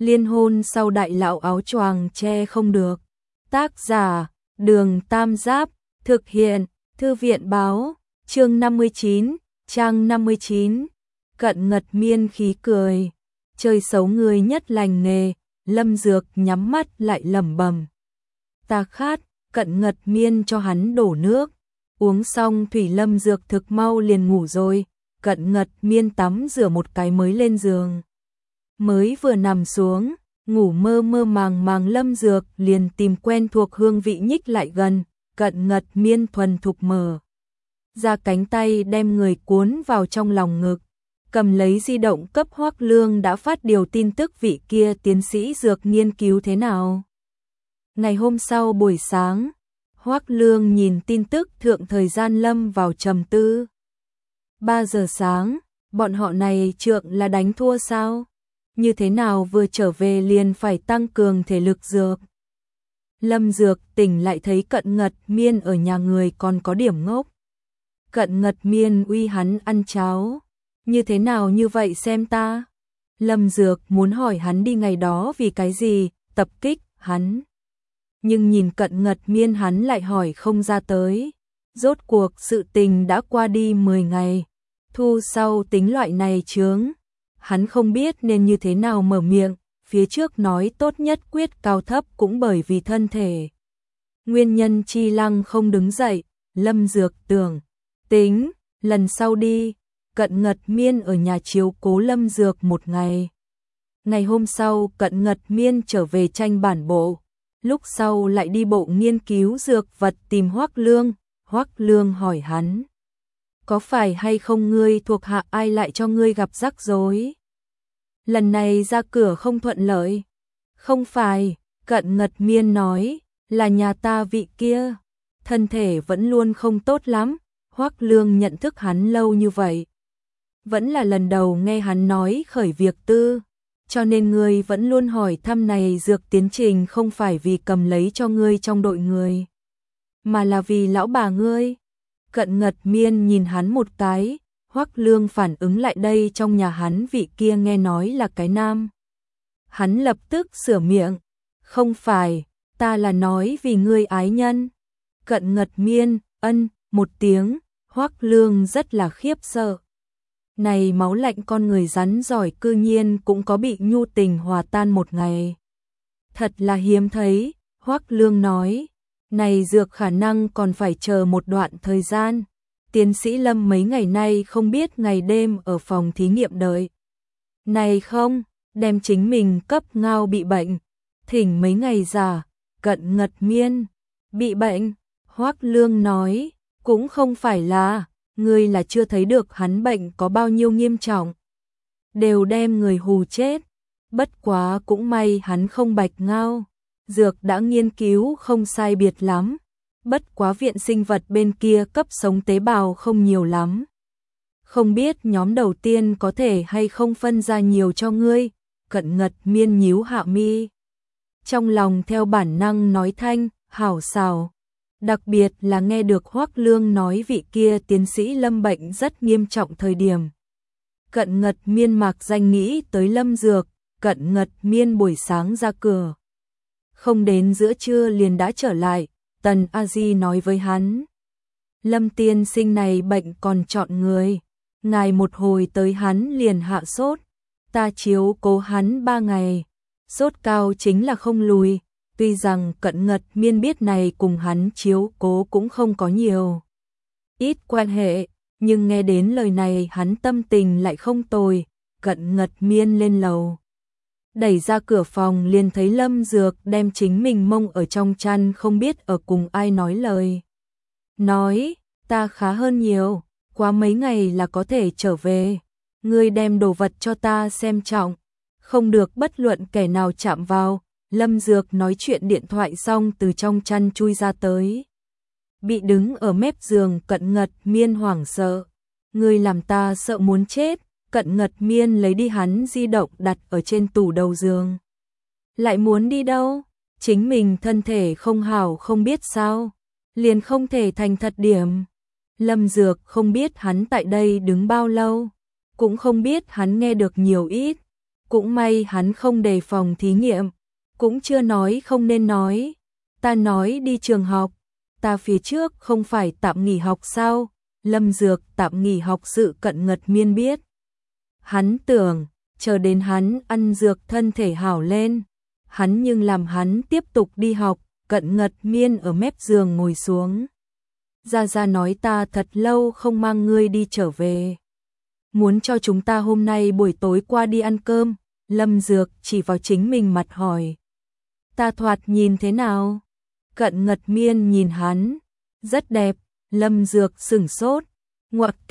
Liên hôn sau đại lão áo choàng che không được. Tác giả, Đường Tam Giáp, thực hiện, Thư viện báo, chương 59, trang 59. Cận Ngật Miên khí cười. Chơi xấu người nhất lành nghề, Lâm Dược nhắm mắt lại lẩm bẩm. Ta khát. Cận Ngật Miên cho hắn đổ nước. Uống xong thủy Lâm Dược thực mau liền ngủ rồi. Cận Ngật Miên tắm rửa một cái mới lên giường. Mới vừa nằm xuống, ngủ mơ mơ màng màng Lâm Dược liền tìm quen thuộc hương vị nhích lại gần. Cận Ngật Miên thuần thục mở ra cánh tay đem người cuốn vào trong lòng ngực. Cầm lấy di động cấp Hoắc Lương đã phát điều tin tức vị kia tiến sĩ dược nghiên cứu thế nào. Ngày hôm sau buổi sáng, Hoắc Lương nhìn tin tức thượng thời gian lâm vào trầm tư. 3 giờ sáng, bọn họ này trượng là đánh thua sao? Như thế nào vừa trở về liền phải tăng cường thể lực dược? Lâm Dược tỉnh lại thấy Cận Ngật Miên ở nhà người còn có điểm ngốc. Cận Ngật Miên uy hắn ăn cháo. Như thế nào như vậy xem ta? Lâm Dược muốn hỏi hắn đi ngày đó vì cái gì, tập kích hắn. Nhưng nhìn Cận Ngật Miên hắn lại hỏi không ra tới. Rốt cuộc sự tình đã qua đi 10 ngày. Thu sau tính loại này chướng. Hắn không biết nên như thế nào mở miệng. Phía trước nói tốt nhất quyết cao thấp cũng bởi vì thân thể. Nguyên nhân chi lăng không đứng dậy. Lâm Dược tưởng. Tính, lần sau đi. Cận Ngật Miên ở nhà chiếu cố Lâm Dược một ngày. Ngày hôm sau Cận Ngật Miên trở về tranh bản bộ. Lúc sau lại đi bộ nghiên cứu dược vật tìm Hoắc Lương. Hoắc Lương hỏi hắn. Có phải hay không ngươi thuộc hạ ai lại cho ngươi gặp rắc rối? Lần này ra cửa không thuận lợi. Không phải, Cận Ngật Miên nói, là nhà ta vị kia. Thân thể vẫn luôn không tốt lắm. Hoắc Lương nhận thức hắn lâu như vậy. Vẫn là lần đầu nghe hắn nói khởi việc tư. Cho nên ngươi vẫn luôn hỏi thăm này dược tiến trình không phải vì cầm lấy cho ngươi trong đội người. Mà là vì lão bà ngươi. Cận Ngật Miên nhìn hắn một cái. Hoắc Lương phản ứng lại đây trong nhà hắn vị kia nghe nói là cái nam. Hắn lập tức sửa miệng. Không phải, ta là nói vì ngươi ái nhân. Cận Ngật Miên, ân, một tiếng. Hoắc Lương rất là khiếp sợ. Này máu lạnh con người rắn giỏi cư nhiên cũng có bị nhu tình hòa tan một ngày. Thật là hiếm thấy, Hoắc Lương nói. Này dược khả năng còn phải chờ một đoạn thời gian. Tiến sĩ Lâm mấy ngày nay không biết ngày đêm ở phòng thí nghiệm đợi. Này không, đem chính mình cấp ngao bị bệnh. Thỉnh mấy ngày giả, Cận Ngật Miên. Bị bệnh, Hoắc Lương nói, cũng không phải là. Ngươi là chưa thấy được hắn bệnh có bao nhiêu nghiêm trọng. Đều đem người hù chết. Bất quá cũng may hắn không bạch ngao. Dược đã nghiên cứu không sai biệt lắm. Bất quá viện sinh vật bên kia cấp sống tế bào không nhiều lắm. Không biết nhóm đầu tiên có thể hay không phân ra nhiều cho ngươi. Cận Ngật Miên nhíu hạ mi. Trong lòng theo bản năng nói thanh, hảo xảo. Đặc biệt là nghe được Hoắc Lương nói vị kia tiến sĩ Lâm bệnh rất nghiêm trọng thời điểm. Cận Ngật Miên mạc danh nghĩ tới Lâm Dược. Cận Ngật Miên buổi sáng ra cửa. Không đến giữa trưa liền đã trở lại. Tần A Di nói với hắn. Lâm tiên sinh này bệnh còn chọn người. Ngài một hồi tới hắn liền hạ sốt. Ta chiếu cố hắn 3 ngày. Sốt cao chính là không lùi. Tuy rằng Cận Ngật Miên biết này cùng hắn chiếu cố cũng không có nhiều ít quan hệ, nhưng nghe đến lời này hắn tâm tình lại không tồi. Cận Ngật Miên lên lầu. Đẩy ra cửa phòng liền thấy Lâm Dược đem chính mình mông ở trong chăn không biết ở cùng ai nói lời. Nói, ta khá hơn nhiều, quá mấy ngày là có thể trở về. Ngươi đem đồ vật cho ta xem trọng, không được bất luận kẻ nào chạm vào. Lâm Dược nói chuyện điện thoại xong từ trong chăn chui ra tới. Bị đứng ở mép giường Cận Ngật Miên hoảng sợ. Ngươi làm ta sợ muốn chết. Cận Ngật Miên lấy đi hắn di động đặt ở trên tủ đầu giường. Lại muốn đi đâu? Chính mình thân thể không hảo không biết sao. Liền không thể thành thật điểm. Lâm Dược không biết hắn tại đây đứng bao lâu. Cũng không biết hắn nghe được nhiều ít. Cũng may hắn không đề phòng thí nghiệm, cũng chưa nói không nên nói. Ta nói đi trường học, ta phía trước không phải tạm nghỉ học sao? Lâm Dược tạm nghỉ học sự Cận Ngật Miên biết. Hắn tưởng, chờ đến hắn ăn dược thân thể hảo lên, hắn nhưng làm hắn tiếp tục đi học. Cận Ngật Miên ở mép giường ngồi xuống. Gia Gia nói ta thật lâu không mang ngươi đi trở về. Muốn cho chúng ta hôm nay buổi tối qua đi ăn cơm. Lâm Dược chỉ vào chính mình mặt hỏi. Ta thoạt nhìn thế nào? Cận Ngật Miên nhìn hắn. Rất đẹp. Lâm Dược sửng sốt. Ngoặc kép ...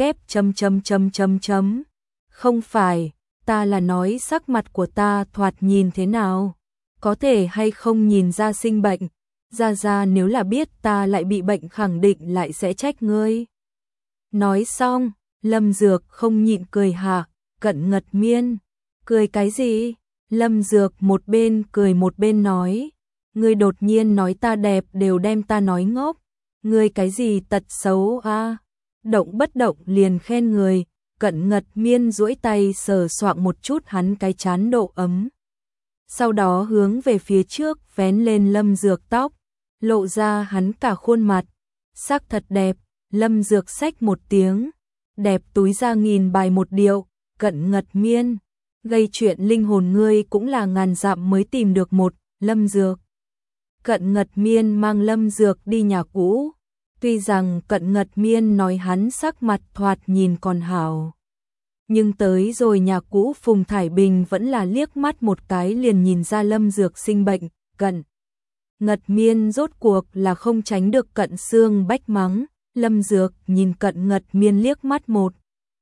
Không phải, ta là nói sắc mặt của ta thoạt nhìn thế nào? Có thể hay không nhìn ra sinh bệnh? Gia Gia nếu là biết ta lại bị bệnh khẳng định lại sẽ trách ngươi. Nói xong, Lâm Dược không nhịn cười hạ. Cận Ngật Miên, cười cái gì? Lâm Dược một bên cười một bên nói. Ngươi đột nhiên nói ta đẹp đều đem ta nói ngốc. Ngươi cái gì tật xấu a? Động bất động liền khen người. Cận Ngật Miên duỗi tay sờ soạng một chút hắn cái trán độ ấm. Sau đó hướng về phía trước vén lên Lâm Dược tóc, lộ ra hắn cả khuôn mặt. Sắc thật đẹp. Lâm Dược xách một tiếng. Đẹp túi ra nghìn bài một điệu. Cận Ngật Miên, gây chuyện linh hồn ngươi cũng là ngàn dặm mới tìm được một. Lâm Dược. Cận Ngật Miên mang Lâm Dược đi nhà cũ. Tuy rằng Cận Ngật Miên nói hắn sắc mặt thoạt nhìn còn hảo, nhưng tới rồi nhà cũ Phùng Thải Bình vẫn là liếc mắt một cái liền nhìn ra Lâm Dược sinh bệnh. Cận Ngật Miên rốt cuộc là không tránh được Cận Xương Bách mắng. Lâm Dược nhìn Cận Ngật Miên liếc mắt một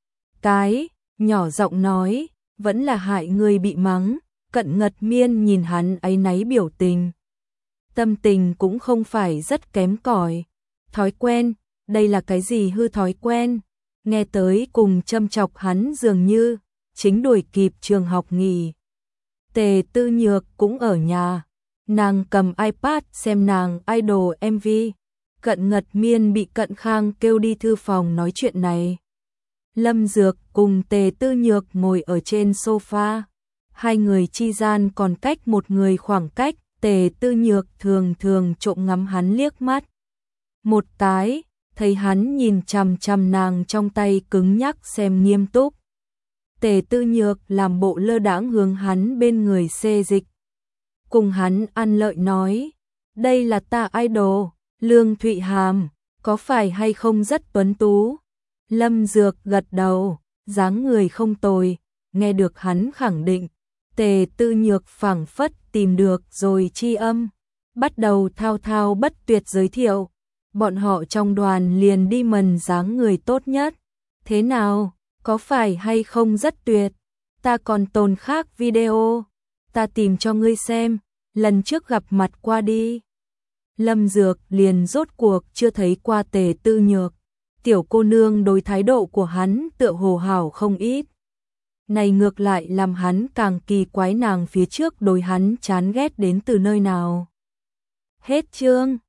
cái, nhỏ giọng nói, vẫn là hại người bị mắng. Cận Ngật Miên nhìn hắn áy náy biểu tình, tâm tình cũng không phải rất kém cỏi. Thói quen, đây là cái gì hư thói quen? Nghe tới cùng châm chọc hắn dường như, chính đuổi kịp trường học nghỉ. Tề Tư Nhược cũng ở nhà, nàng cầm iPad xem nàng idol MV. Cận Ngật Miên bị Cận Khang kêu đi thư phòng nói chuyện này. Lâm Dược cùng Tề Tư Nhược ngồi ở trên sofa, hai người chi gian còn cách một người khoảng cách. Tề Tư Nhược thường thường trộm ngắm hắn liếc mắt một cái, thấy hắn nhìn chằm chằm nàng trong tay cứng nhắc xem nghiêm túc. Tề Tư Nhược làm bộ lơ đãng hướng hắn bên người xê dịch, cùng hắn ăn lợi nói, đây là ta idol, Lương Thụy Hàm, có phải hay không rất tuấn tú? Lâm Dược gật đầu, dáng người không tồi. Nghe được hắn khẳng định, Tề Tư Nhược phảng phất tìm được rồi chi âm, bắt đầu thao thao bất tuyệt giới thiệu. Bọn họ trong đoàn liền đi mần dáng người tốt nhất. Thế nào, có phải hay không rất tuyệt? Ta còn tồn khác video, ta tìm cho ngươi xem, lần trước gặp mặt qua đi. Lâm Dược liền rốt cuộc chưa thấy qua Tề Tư Nhược. Tiểu cô nương đối thái độ của hắn tựa hồ hảo không ít. Này ngược lại làm hắn càng kỳ quái nàng phía trước đối hắn chán ghét đến từ nơi nào. Hết chương.